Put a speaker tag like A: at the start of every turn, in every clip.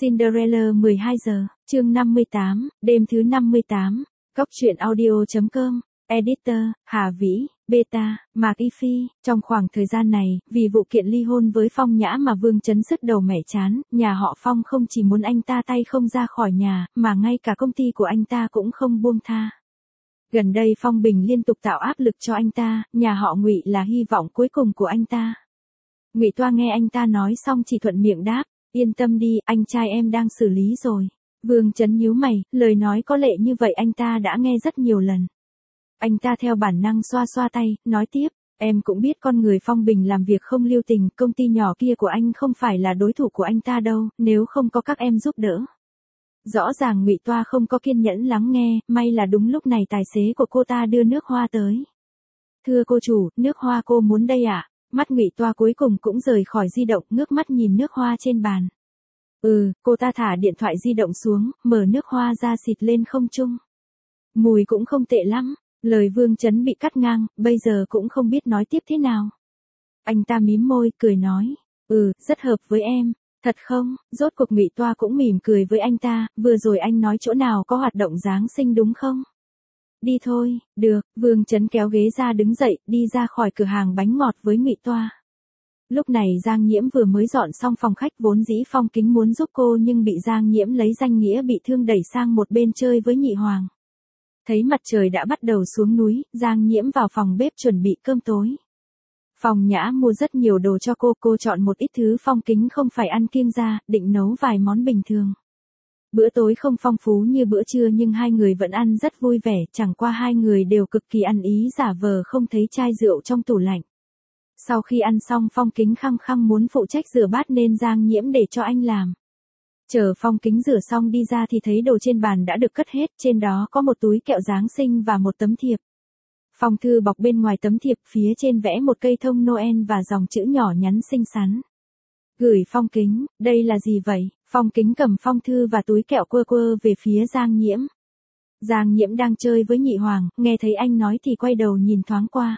A: Cinderella 12 giờ, chương 58, đêm thứ 58, Cóc truyện audio.com, Editor, Hà Vĩ, Beta, Mạc Y Phi. Trong khoảng thời gian này, vì vụ kiện ly hôn với Phong Nhã mà Vương Chấn sứt đầu mẻ chán, nhà họ Phong không chỉ muốn anh ta tay không ra khỏi nhà, mà ngay cả công ty của anh ta cũng không buông tha. Gần đây Phong Bình liên tục tạo áp lực cho anh ta, nhà họ Ngụy là hy vọng cuối cùng của anh ta. Ngụy Toa nghe anh ta nói xong chỉ thuận miệng đáp, yên tâm đi, anh trai em đang xử lý rồi. Vương Chấn nhíu mày, lời nói có lệ như vậy anh ta đã nghe rất nhiều lần. Anh ta theo bản năng xoa xoa tay, nói tiếp, em cũng biết con người Phong Bình làm việc không lưu tình, công ty nhỏ kia của anh không phải là đối thủ của anh ta đâu, nếu không có các em giúp đỡ. Rõ ràng Ngụy Toa không có kiên nhẫn lắng nghe, may là đúng lúc này tài xế của cô ta đưa nước hoa tới. Thưa cô chủ, nước hoa cô muốn đây ạ? Mắt Ngụy Toa cuối cùng cũng rời khỏi di động, ngước mắt nhìn nước hoa trên bàn. Cô ta thả điện thoại di động xuống, mở nước hoa ra xịt lên không trung. Mùi cũng không tệ lắm. Lời Vương Chấn bị cắt ngang, bây giờ cũng không biết nói tiếp thế nào. Anh ta mím môi, cười nói, rất hợp với em. Thật không? Rốt cuộc Ngụy Toa cũng mỉm cười với anh ta, vừa rồi anh nói chỗ nào có hoạt động Giáng sinh đúng không? Đi thôi, được, Vương Chấn kéo ghế ra đứng dậy, đi ra khỏi cửa hàng bánh ngọt với Ngụy Toa. Lúc này Giang Nhiễm vừa mới dọn xong phòng khách, vốn dĩ Phong Kính muốn giúp cô nhưng bị Giang Nhiễm lấy danh nghĩa bị thương đẩy sang một bên chơi với Nhị Hoàng. Thấy mặt trời đã bắt đầu xuống núi, Giang Nhiễm vào phòng bếp chuẩn bị cơm tối. Phong Nhã mua rất nhiều đồ cho cô chọn một ít thứ Phong Kính không phải ăn kiêng ra, định nấu vài món bình thường. Bữa tối không phong phú như bữa trưa nhưng hai người vẫn ăn rất vui vẻ, chẳng qua hai người đều cực kỳ ăn ý giả vờ không thấy chai rượu trong tủ lạnh. Sau khi ăn xong Phong Kính khăng khăng muốn phụ trách rửa bát nên Giang Nhiễm để cho anh làm. Chờ Phong Kính rửa xong đi ra thì thấy đồ trên bàn đã được cất hết, trên đó có một túi kẹo Giáng sinh và một tấm thiệp. Phong thư bọc bên ngoài tấm thiệp, phía trên vẽ một cây thông Noel và dòng chữ nhỏ nhắn xinh xắn. Gửi Phong Kính, đây là gì vậy? Phong Kính cầm phong thư và túi kẹo quơ về phía Giang Nhiễm. Giang Nhiễm đang chơi với Nhị Hoàng, nghe thấy anh nói thì quay đầu nhìn thoáng qua.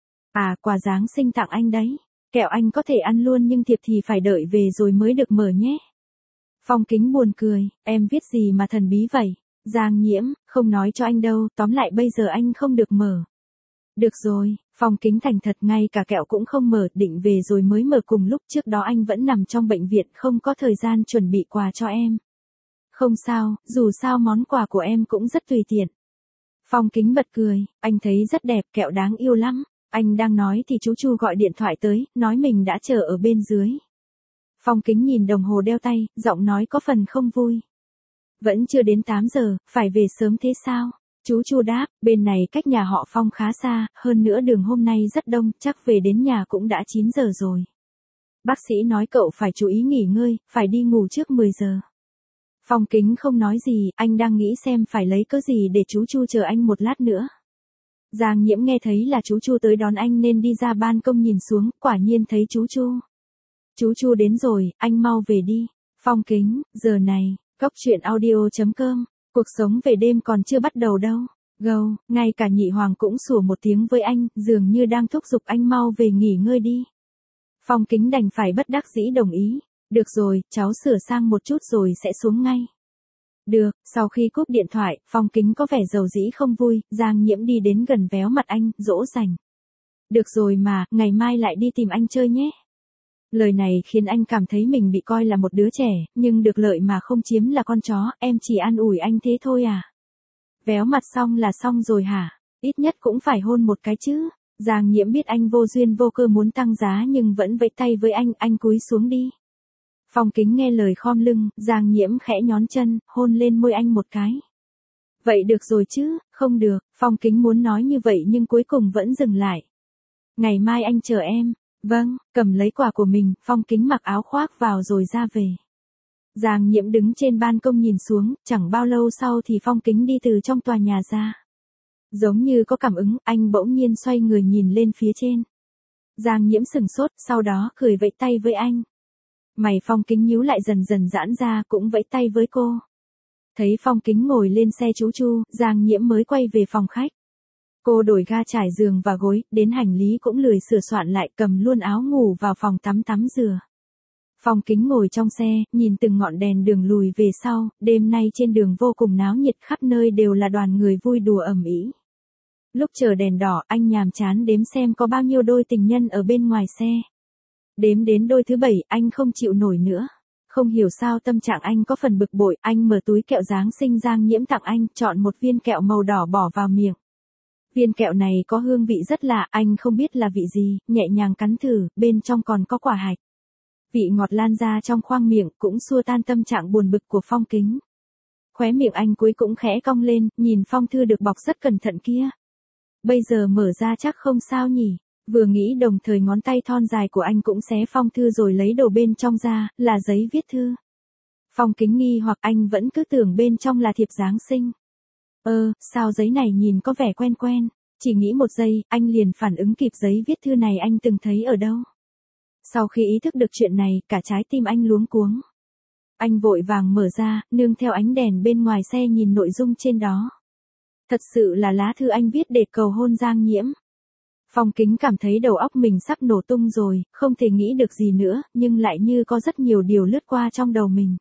A: À, quà Giáng sinh tặng anh đấy. Kẹo anh có thể ăn luôn nhưng thiệp thì phải đợi về rồi mới được mở nhé. Phong Kính buồn cười, em viết gì mà thần bí vậy? Giang Nhiễm, không nói cho anh đâu, tóm lại bây giờ anh không được mở. Được rồi, Phong Kính thành thật, ngay cả kẹo cũng không mở, định về rồi mới mở, cùng lúc trước đó anh vẫn nằm trong bệnh viện không có thời gian chuẩn bị quà cho em. Không sao, dù sao món quà của em cũng rất tùy tiện. Phong Kính bật cười, anh thấy rất đẹp, kẹo đáng yêu lắm. Anh đang nói thì chú Chu gọi điện thoại tới, nói mình đã chờ ở bên dưới. Phong Kính nhìn đồng hồ đeo tay, giọng nói có phần không vui. Vẫn chưa đến 8 giờ, phải về sớm thế sao? Chú Chu đáp, bên này cách nhà họ Phong khá xa, hơn nữa đường hôm nay rất đông, chắc về đến nhà cũng đã 9 giờ rồi. Bác sĩ nói cậu phải chú ý nghỉ ngơi, phải đi ngủ trước 10 giờ. Phong Kính không nói gì, anh đang nghĩ xem phải lấy cớ gì để chú Chu chờ anh một lát nữa. Giang Nhiễm nghe thấy là chú Chu tới đón anh nên đi ra ban công nhìn xuống, quả nhiên thấy chú Chu. Chú Chu đến rồi, anh mau về đi. Phong Kính, giờ này, Cóc truyện audio.com, cuộc sống về đêm còn chưa bắt đầu đâu. Gâu, ngay cả Nhị Hoàng cũng sủa một tiếng với anh, dường như đang thúc giục anh mau về nghỉ ngơi đi. Phong Kính đành phải bất đắc dĩ đồng ý. Được rồi, cháu sửa sang một chút rồi sẽ xuống ngay. Được, sau khi cúp điện thoại, Phong Kính có vẻ dầu dĩ không vui, Giang Nhiễm đi đến gần véo mặt anh, dỗ dành. Được rồi mà, ngày mai lại đi tìm anh chơi nhé. Lời này khiến anh cảm thấy mình bị coi là một đứa trẻ, nhưng được lợi mà không chiếm là con chó, em chỉ an ủi anh thế thôi à. Véo mặt xong là xong rồi hả? Ít nhất cũng phải hôn một cái chứ. Giang Nhiễm biết anh vô duyên vô cơ muốn tăng giá nhưng vẫn vẫy tay với anh cúi xuống đi. Phong Kính nghe lời khom lưng, Giang Nhiễm khẽ nhón chân, hôn lên môi anh một cái. Vậy được rồi chứ, không được, Phong Kính muốn nói như vậy nhưng cuối cùng vẫn dừng lại. Ngày mai anh chờ em. Vâng, cầm lấy quà của mình, Phong Kính mặc áo khoác vào rồi ra về. Giang Nhiễm đứng trên ban công nhìn xuống, chẳng bao lâu sau thì Phong Kính đi từ trong tòa nhà ra. Giống như có cảm ứng, anh bỗng nhiên xoay người nhìn lên phía trên. Giang Nhiễm sừng sốt, sau đó cười vẫy tay với anh. Mày Phong Kính nhíu lại dần dần giãn ra, cũng vẫy tay với cô. Thấy Phong Kính ngồi lên xe chú Chu, Giang Nhiễm mới quay về phòng khách. Cô đổi ga trải giường và gối, đến hành lý cũng lười sửa soạn lại, cầm luôn áo ngủ vào phòng tắm rửa. Phong Kính ngồi trong xe, nhìn từng ngọn đèn đường lùi về sau, đêm nay trên đường vô cùng náo nhiệt, khắp nơi đều là đoàn người vui đùa ầm ĩ. Lúc chờ đèn đỏ, anh nhàm chán đếm xem có bao nhiêu đôi tình nhân ở bên ngoài xe. Đếm đến đôi thứ 7, anh không chịu nổi nữa. Không hiểu sao tâm trạng anh có phần bực bội, anh mở túi kẹo Giáng sinh Giang Nhiễm tặng anh, chọn một viên kẹo màu đỏ bỏ vào miệng. Viên kẹo này có hương vị rất lạ, anh không biết là vị gì, nhẹ nhàng cắn thử, bên trong còn có quả hạch. Vị ngọt lan ra trong khoang miệng, cũng xua tan tâm trạng buồn bực của Phong Kính. Khóe miệng anh cuối cũng khẽ cong lên, nhìn phong thư được bọc rất cẩn thận kia. Bây giờ mở ra chắc không sao nhỉ. Vừa nghĩ đồng thời ngón tay thon dài của anh cũng xé phong thư rồi lấy đồ bên trong ra, là giấy viết thư. Phong Kính nghi hoặc anh vẫn cứ tưởng bên trong là thiệp Giáng sinh. Sao giấy này nhìn có vẻ quen quen, chỉ nghĩ một giây, anh liền phản ứng kịp giấy viết thư này anh từng thấy ở đâu. Sau khi ý thức được chuyện này, cả trái tim anh luống cuống. Anh vội vàng mở ra, nương theo ánh đèn bên ngoài xe nhìn nội dung trên đó. Thật sự là lá thư anh viết để cầu hôn Giang Nhiễm. Phong Kính cảm thấy đầu óc mình sắp nổ tung rồi, không thể nghĩ được gì nữa, nhưng lại như có rất nhiều điều lướt qua trong đầu mình.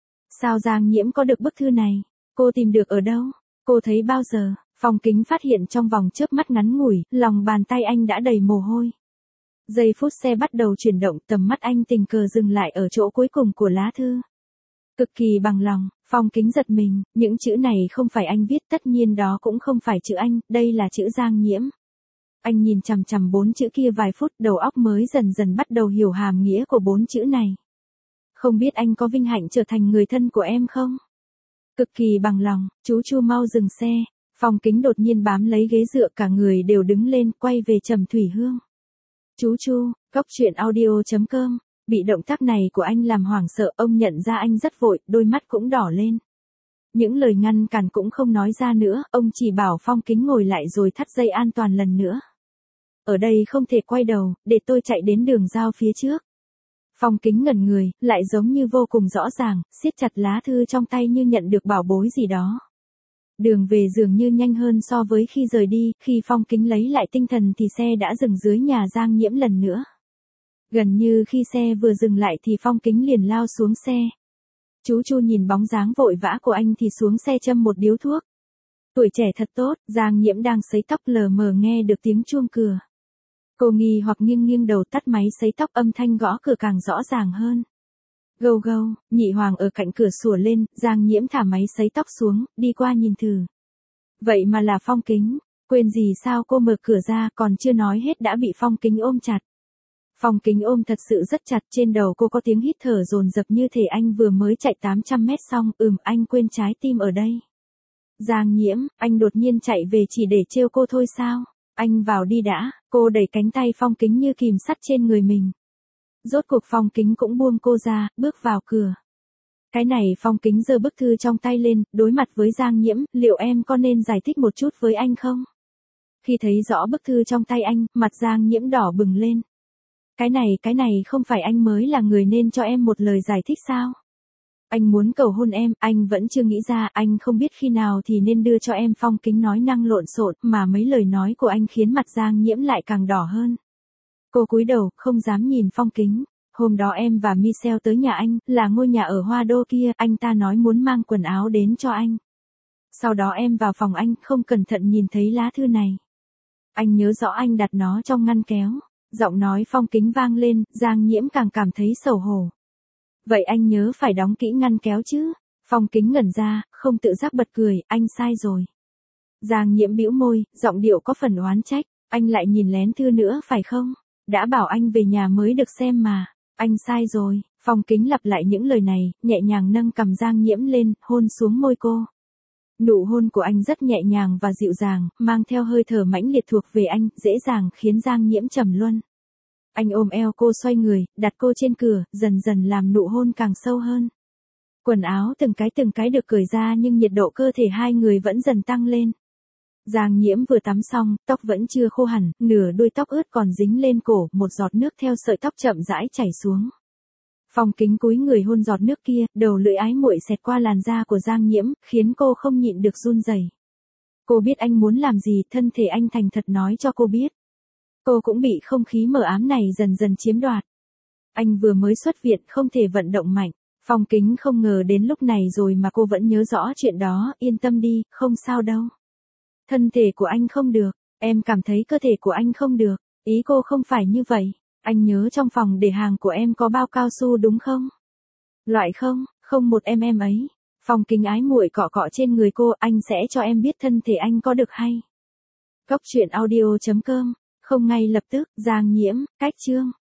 A: Sao Giang Nhiễm có được bức thư này? Cô tìm được ở đâu? Cô thấy bao giờ? Phong Kính phát hiện trong vòng chớp mắt ngắn ngủi, lòng bàn tay anh đã đầy mồ hôi. Giây phút xe bắt đầu chuyển động, tầm mắt anh tình cờ dừng lại ở chỗ cuối cùng của lá thư. Cực kỳ bằng lòng, Phong Kính giật mình, những chữ này không phải anh viết, tất nhiên đó cũng không phải chữ anh, đây là chữ Giang Nhiễm. Anh nhìn chằm chằm 4 chữ kia vài phút, đầu óc mới dần dần bắt đầu hiểu hàm nghĩa của 4 chữ này. Không biết anh có vinh hạnh trở thành người thân của em không? Cực kỳ bằng lòng, chú Chu mau dừng xe. Phong Kính đột nhiên bám lấy ghế dựa, cả người đều đứng lên, quay về Trầm Thủy Hương. Chú Chu, coctruyện.audio.com. Bị động tác này của anh làm hoảng sợ, ông nhận ra anh rất vội, đôi mắt cũng đỏ lên. Những lời ngăn cản cũng không nói ra nữa, ông chỉ bảo Phong Kính ngồi lại rồi thắt dây an toàn lần nữa. Ở đây không thể quay đầu, để tôi chạy đến đường giao phía trước. Phong Kính ngẩn người, lại giống như vô cùng rõ ràng, siết chặt lá thư trong tay như nhận được bảo bối gì đó. Đường về dường như nhanh hơn so với khi rời đi, khi Phong Kính lấy lại tinh thần thì xe đã dừng dưới nhà Giang Nhiễm lần nữa. Gần như khi xe vừa dừng lại thì Phong Kính liền lao xuống xe. Chú Chu nhìn bóng dáng vội vã của anh thì xuống xe châm một điếu thuốc. Tuổi trẻ thật tốt, Giang Nhiễm đang sấy tóc lờ mờ nghe được tiếng chuông cửa. Cô nghi hoặc nghiêng nghiêng đầu tắt máy sấy tóc, âm thanh gõ cửa càng rõ ràng hơn. Gâu gâu, Nhị Hoàng ở cạnh cửa sủa lên, Giang Nhiễm thả máy sấy tóc xuống, đi qua nhìn thử. Vậy mà là Phong Kính, quên gì sao cô mở cửa ra, còn chưa nói hết đã bị Phong Kính ôm chặt. Phong Kính ôm thật sự rất chặt, trên đầu cô có tiếng hít thở dồn dập như thể anh vừa mới chạy 800 mét xong, anh quên trái tim ở đây. Giang Nhiễm, anh đột nhiên chạy về chỉ để trêu cô thôi sao? Anh vào đi đã, cô đẩy cánh tay Phong Kính như kìm sắt trên người mình. Rốt cuộc Phong Kính cũng buông cô ra, bước vào cửa. Cái này Phong Kính giơ bức thư trong tay lên, đối mặt với Giang Nhiễm, liệu em có nên giải thích một chút với anh không? Khi thấy rõ bức thư trong tay anh, mặt Giang Nhiễm đỏ bừng lên. Cái này không phải anh mới là người nên cho em một lời giải thích sao? Anh muốn cầu hôn em, anh vẫn chưa nghĩ ra, anh không biết khi nào thì nên đưa cho em. Phong Kính nói năng lộn xộn, mà mấy lời nói của anh khiến mặt Giang Nhiễm lại càng đỏ hơn. Cô cúi đầu, không dám nhìn Phong Kính. Hôm đó em và Michelle tới nhà anh, là ngôi nhà ở Hoa Đô kia, anh ta nói muốn mang quần áo đến cho anh. Sau đó em vào phòng anh, không cẩn thận nhìn thấy lá thư này. Anh nhớ rõ anh đặt nó trong ngăn kéo. Giọng nói Phong Kính vang lên, Giang Nhiễm càng cảm thấy xấu hổ. Vậy anh nhớ phải đóng kỹ ngăn kéo chứ? Phong Kính ngẩn ra, không tự giác bật cười, anh sai rồi. Giang Nhiễm bĩu môi, giọng điệu có phần oán trách, anh lại nhìn lén thư nữa phải không? Đã bảo anh về nhà mới được xem mà, anh sai rồi. Phong Kính lặp lại những lời này, nhẹ nhàng nâng cằm Giang Nhiễm lên, hôn xuống môi cô. Nụ hôn của anh rất nhẹ nhàng và dịu dàng, mang theo hơi thở mãnh liệt thuộc về anh, dễ dàng khiến Giang Nhiễm trầm luân. Anh ôm eo cô xoay người, đặt cô trên cửa, dần dần làm nụ hôn càng sâu hơn. Quần áo từng cái được cởi ra nhưng nhiệt độ cơ thể hai người vẫn dần tăng lên. Giang Nhiễm vừa tắm xong, tóc vẫn chưa khô hẳn, nửa đuôi tóc ướt còn dính lên cổ, một giọt nước theo sợi tóc chậm rãi chảy xuống. Phong Kính cúi người hôn giọt nước kia, đầu lưỡi ái muội xẹt qua làn da của Giang Nhiễm, khiến cô không nhịn được run rẩy. Cô biết anh muốn làm gì, thân thể anh thành thật nói cho cô biết. Cô cũng bị không khí mờ ám này dần dần chiếm đoạt. Anh vừa mới xuất viện không thể vận động mạnh. Phong Kính không ngờ đến lúc này rồi mà cô vẫn nhớ rõ chuyện đó, yên tâm đi, không sao đâu. Thân thể của anh không được, em cảm thấy cơ thể của anh không được, ý cô không phải như vậy. Anh nhớ trong phòng để hàng của em có bao cao su đúng không? Loại không, không một em ấy. Phong Kính ái muội cọ cọ trên người cô, anh sẽ cho em biết thân thể anh có được hay. Cóc truyện audio.com, không ngay lập tức, Giang Nhiễm, cách chương.